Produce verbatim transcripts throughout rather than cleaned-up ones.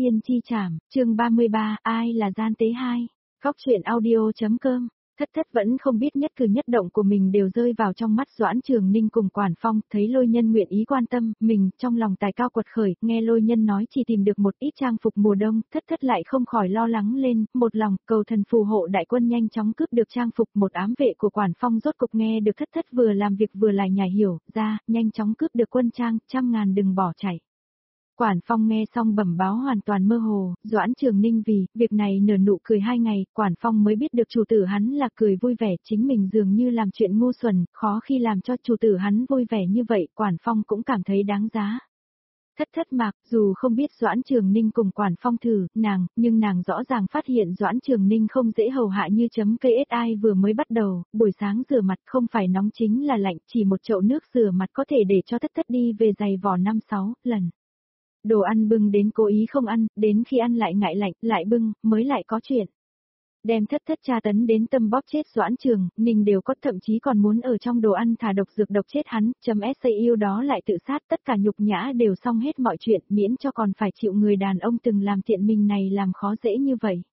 Tiên chi trảm, chương ba mươi ba, ai là gian tế hai. Góc truyện audio.com. Thất thất vẫn không biết nhất cử nhất động của mình đều rơi vào trong mắt Doãn Trường Ninh cùng Quản Phong, thấy Lôi Nhân nguyện ý quan tâm, mình, trong lòng tài cao quật khởi, nghe Lôi Nhân nói chỉ tìm được một ít trang phục mùa đông, thất thất lại không khỏi lo lắng lên, một lòng, cầu thần phù hộ đại quân nhanh chóng cướp được trang phục, một ám vệ của Quản Phong rốt cục nghe được thất thất vừa làm việc vừa lại nhảy hiểu, ra, nhanh chóng cướp được quân trang, trăm ngàn đừng bỏ chạy. Quản Phong nghe xong bẩm báo hoàn toàn mơ hồ, Doãn Trường Ninh vì, việc này nở nụ cười hai ngày, Quản Phong mới biết được chủ tử hắn là cười vui vẻ, chính mình dường như làm chuyện ngu xuẩn, khó khi làm cho chủ tử hắn vui vẻ như vậy, Quản Phong cũng cảm thấy đáng giá. Thất thất mạc, dù không biết Doãn Trường Ninh cùng Quản Phong thử, nàng, nhưng nàng rõ ràng phát hiện Doãn Trường Ninh không dễ hầu hạ như chấm cây ét i vừa mới bắt đầu, buổi sáng rửa mặt không phải nóng chính là lạnh, chỉ một chậu nước rửa mặt có thể để cho thất thất đi về giày vò năm sáu lần. Đồ ăn bưng đến cố ý không ăn, đến khi ăn lại ngại lạnh, lại bưng, mới lại có chuyện. Đem thất thất tra tấn đến tâm bóp chết Doãn Trường, Ninh đều có thậm chí còn muốn ở trong đồ ăn thả độc dược độc chết hắn, chấm sa yêu đó lại tự sát, tất cả nhục nhã đều xong hết mọi chuyện, miễn cho còn phải chịu người đàn ông từng làm tiện mình này làm khó dễ như vậy.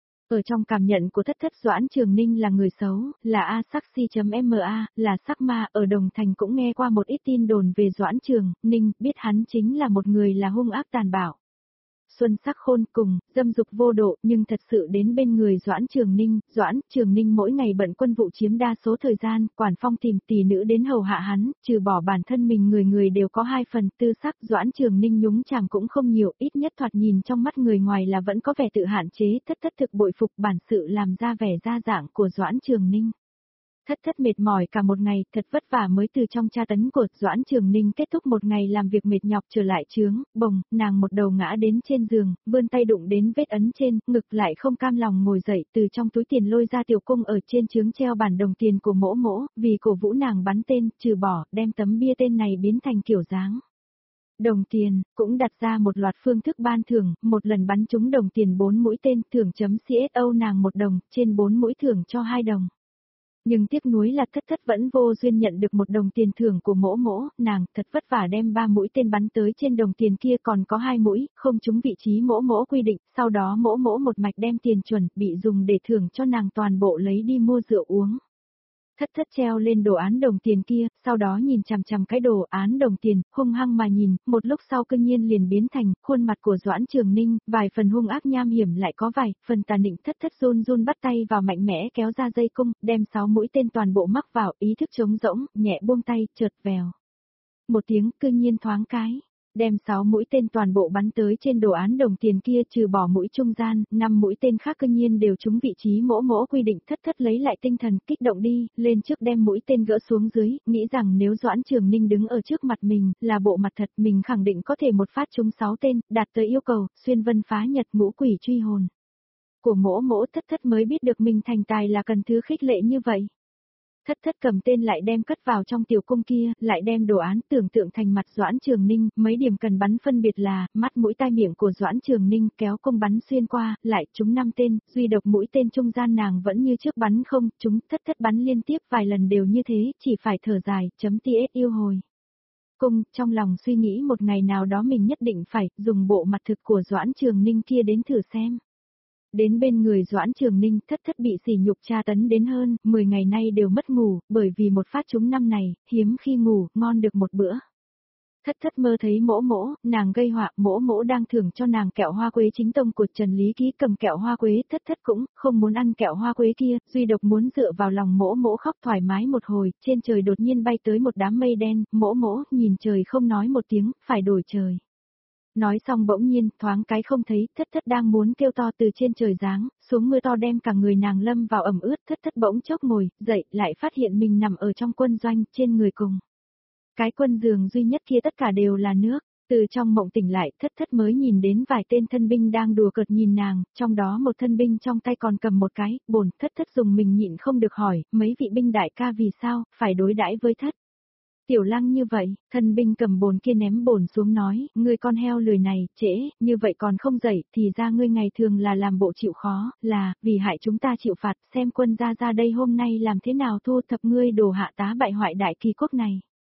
Ở trong cảm nhận của thất thất Doãn Trường Ninh là người xấu, là a sắc si.ma, là sắc ma, ở Đồng Thành cũng nghe qua một ít tin đồn về Doãn Trường Ninh, biết hắn chính là một người là hung ác tàn bạo. Xuân sắc khôn cùng, dâm dục vô độ, nhưng thật sự đến bên người Doãn Trường Ninh, Doãn Trường Ninh mỗi ngày bận quân vụ chiếm đa số thời gian, Quản Phong tìm tỷ nữ đến hầu hạ hắn, trừ bỏ bản thân mình người người đều có hai phần tư sắc, Doãn Trường Ninh nhúng chàm cũng không nhiều, ít nhất thoạt nhìn trong mắt người ngoài là vẫn có vẻ tự hạn chế, thất thất thực bội phục bản sự làm ra vẻ ra dạng của Doãn Trường Ninh. Thất thất mệt mỏi cả một ngày, thật vất vả mới từ trong tra tấn của Doãn Trường Ninh kết thúc một ngày làm việc mệt nhọc trở lại trướng, bồng, nàng một đầu ngã đến trên giường, vươn tay đụng đến vết ấn trên, ngực lại không cam lòng ngồi dậy, từ trong túi tiền lôi ra tiểu cung ở trên trướng treo bản đồng tiền của mỗ mỗ, vì cổ vũ nàng bắn tên, trừ bỏ, đem tấm bia tên này biến thành kiểu dáng. Đồng tiền, cũng đặt ra một loạt phương thức ban thưởng, một lần bắn trúng đồng tiền bốn mũi tên, thưởng chấm xô nàng một đồng, trên bốn mũi thưởng cho hai đồng. Nhưng tiếc nuối là thất thất vẫn vô duyên nhận được một đồng tiền thưởng của mỗ mỗ, nàng thật vất vả đem ba mũi tên bắn tới trên đồng tiền kia còn có hai mũi, không trúng vị trí mỗ mỗ quy định, sau đó mỗ mỗ một mạch đem tiền chuẩn bị dùng để thưởng cho nàng toàn bộ lấy đi mua rượu uống. Thất thất treo lên đồ án đồng tiền kia, sau đó nhìn chằm chằm cái đồ án đồng tiền, hung hăng mà nhìn, một lúc sau cương nhiên liền biến thành khuôn mặt của Doãn Trường Ninh, vài phần hung ác nham hiểm lại có vài phần tà nịnh. Thất thất run run bắt tay vào mạnh mẽ kéo ra dây cung, đem sáu mũi tên toàn bộ mắc vào, ý thức trống rỗng, nhẹ buông tay, chợt vèo. Một tiếng cương nhiên thoáng cái. Đem sáu mũi tên toàn bộ bắn tới trên đồ án đồng tiền kia trừ bỏ mũi trung gian, năm mũi tên khác cương nhiên đều trúng vị trí mỗ mỗ quy định. Thất thất lấy lại tinh thần, kích động đi, lên trước đem mũi tên gỡ xuống dưới, nghĩ rằng nếu Doãn Trường Ninh đứng ở trước mặt mình, là bộ mặt thật, mình khẳng định có thể một phát trúng sáu tên, đạt tới yêu cầu, xuyên vân phá nhật ngũ quỷ truy hồn. Của mỗ mỗ thất thất mới biết được mình thành tài là cần thứ khích lệ như vậy. Thất thất cầm tên lại đem cất vào trong tiểu cung kia, lại đem đồ án tưởng tượng thành mặt Doãn Trường Ninh, mấy điểm cần bắn phân biệt là, mắt mũi tai miệng của Doãn Trường Ninh kéo cung bắn xuyên qua, lại trúng năm tên, duy độc mũi tên trung gian nàng vẫn như trước bắn không, trúng, thất thất bắn liên tiếp vài lần đều như thế, chỉ phải thở dài, chấm ts yêu hồi. Cung, trong lòng suy nghĩ một ngày nào đó mình nhất định phải, dùng bộ mặt thực của Doãn Trường Ninh kia đến thử xem. Đến bên người Doãn Trường Ninh, thất thất bị sỉ nhục tra tấn đến hơn, mười ngày nay đều mất ngủ, bởi vì một phát trúng năm này, hiếm khi ngủ, ngon được một bữa. Thất thất mơ thấy mỗ mỗ, nàng gây họa, mỗ mỗ đang thưởng cho nàng kẹo hoa quế chính tông của Trần Lý Ký cầm kẹo hoa quế, thất thất cũng không muốn ăn kẹo hoa quế kia, duy độc muốn dựa vào lòng mỗ mỗ khóc thoải mái một hồi, trên trời đột nhiên bay tới một đám mây đen, mỗ mỗ, nhìn trời không nói một tiếng, phải đổi trời. Nói xong bỗng nhiên, thoáng cái không thấy, thất thất đang muốn kêu to từ trên trời giáng, xuống mưa to đem cả người nàng lâm vào ẩm ướt, thất thất bỗng chốc ngồi, dậy, lại phát hiện mình nằm ở trong quân doanh, trên người cùng. Cái quân giường duy nhất kia tất cả đều là nước, từ trong mộng tỉnh lại, thất thất mới nhìn đến vài tên thân binh đang đùa cợt nhìn nàng, trong đó một thân binh trong tay còn cầm một cái, bồn, thất thất dùng mình nhịn không được hỏi, mấy vị binh đại ca vì sao, phải đối đãi với thất. Tiểu Lăng như vậy, thân binh cầm bồn kia ném bồn xuống nói, ngươi con heo lười này, trễ, như vậy còn không dậy, thì ra ngươi ngày thường là làm bộ chịu khó, là, vì hại chúng ta chịu phạt, xem quân gia ra đây hôm nay làm thế nào thu thập ngươi đồ hạ tá bại hoại đại kỳ quốc này.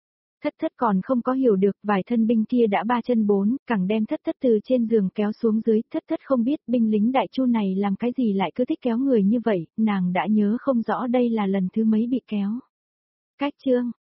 Thất thất còn không có hiểu được, vài thân binh kia đã ba chân bốn, cẳng đem thất thất từ trên giường kéo xuống dưới, thất thất không biết binh lính đại chu này làm cái gì lại cứ thích kéo người như vậy, nàng đã nhớ không rõ đây là lần thứ mấy bị kéo. Cách chương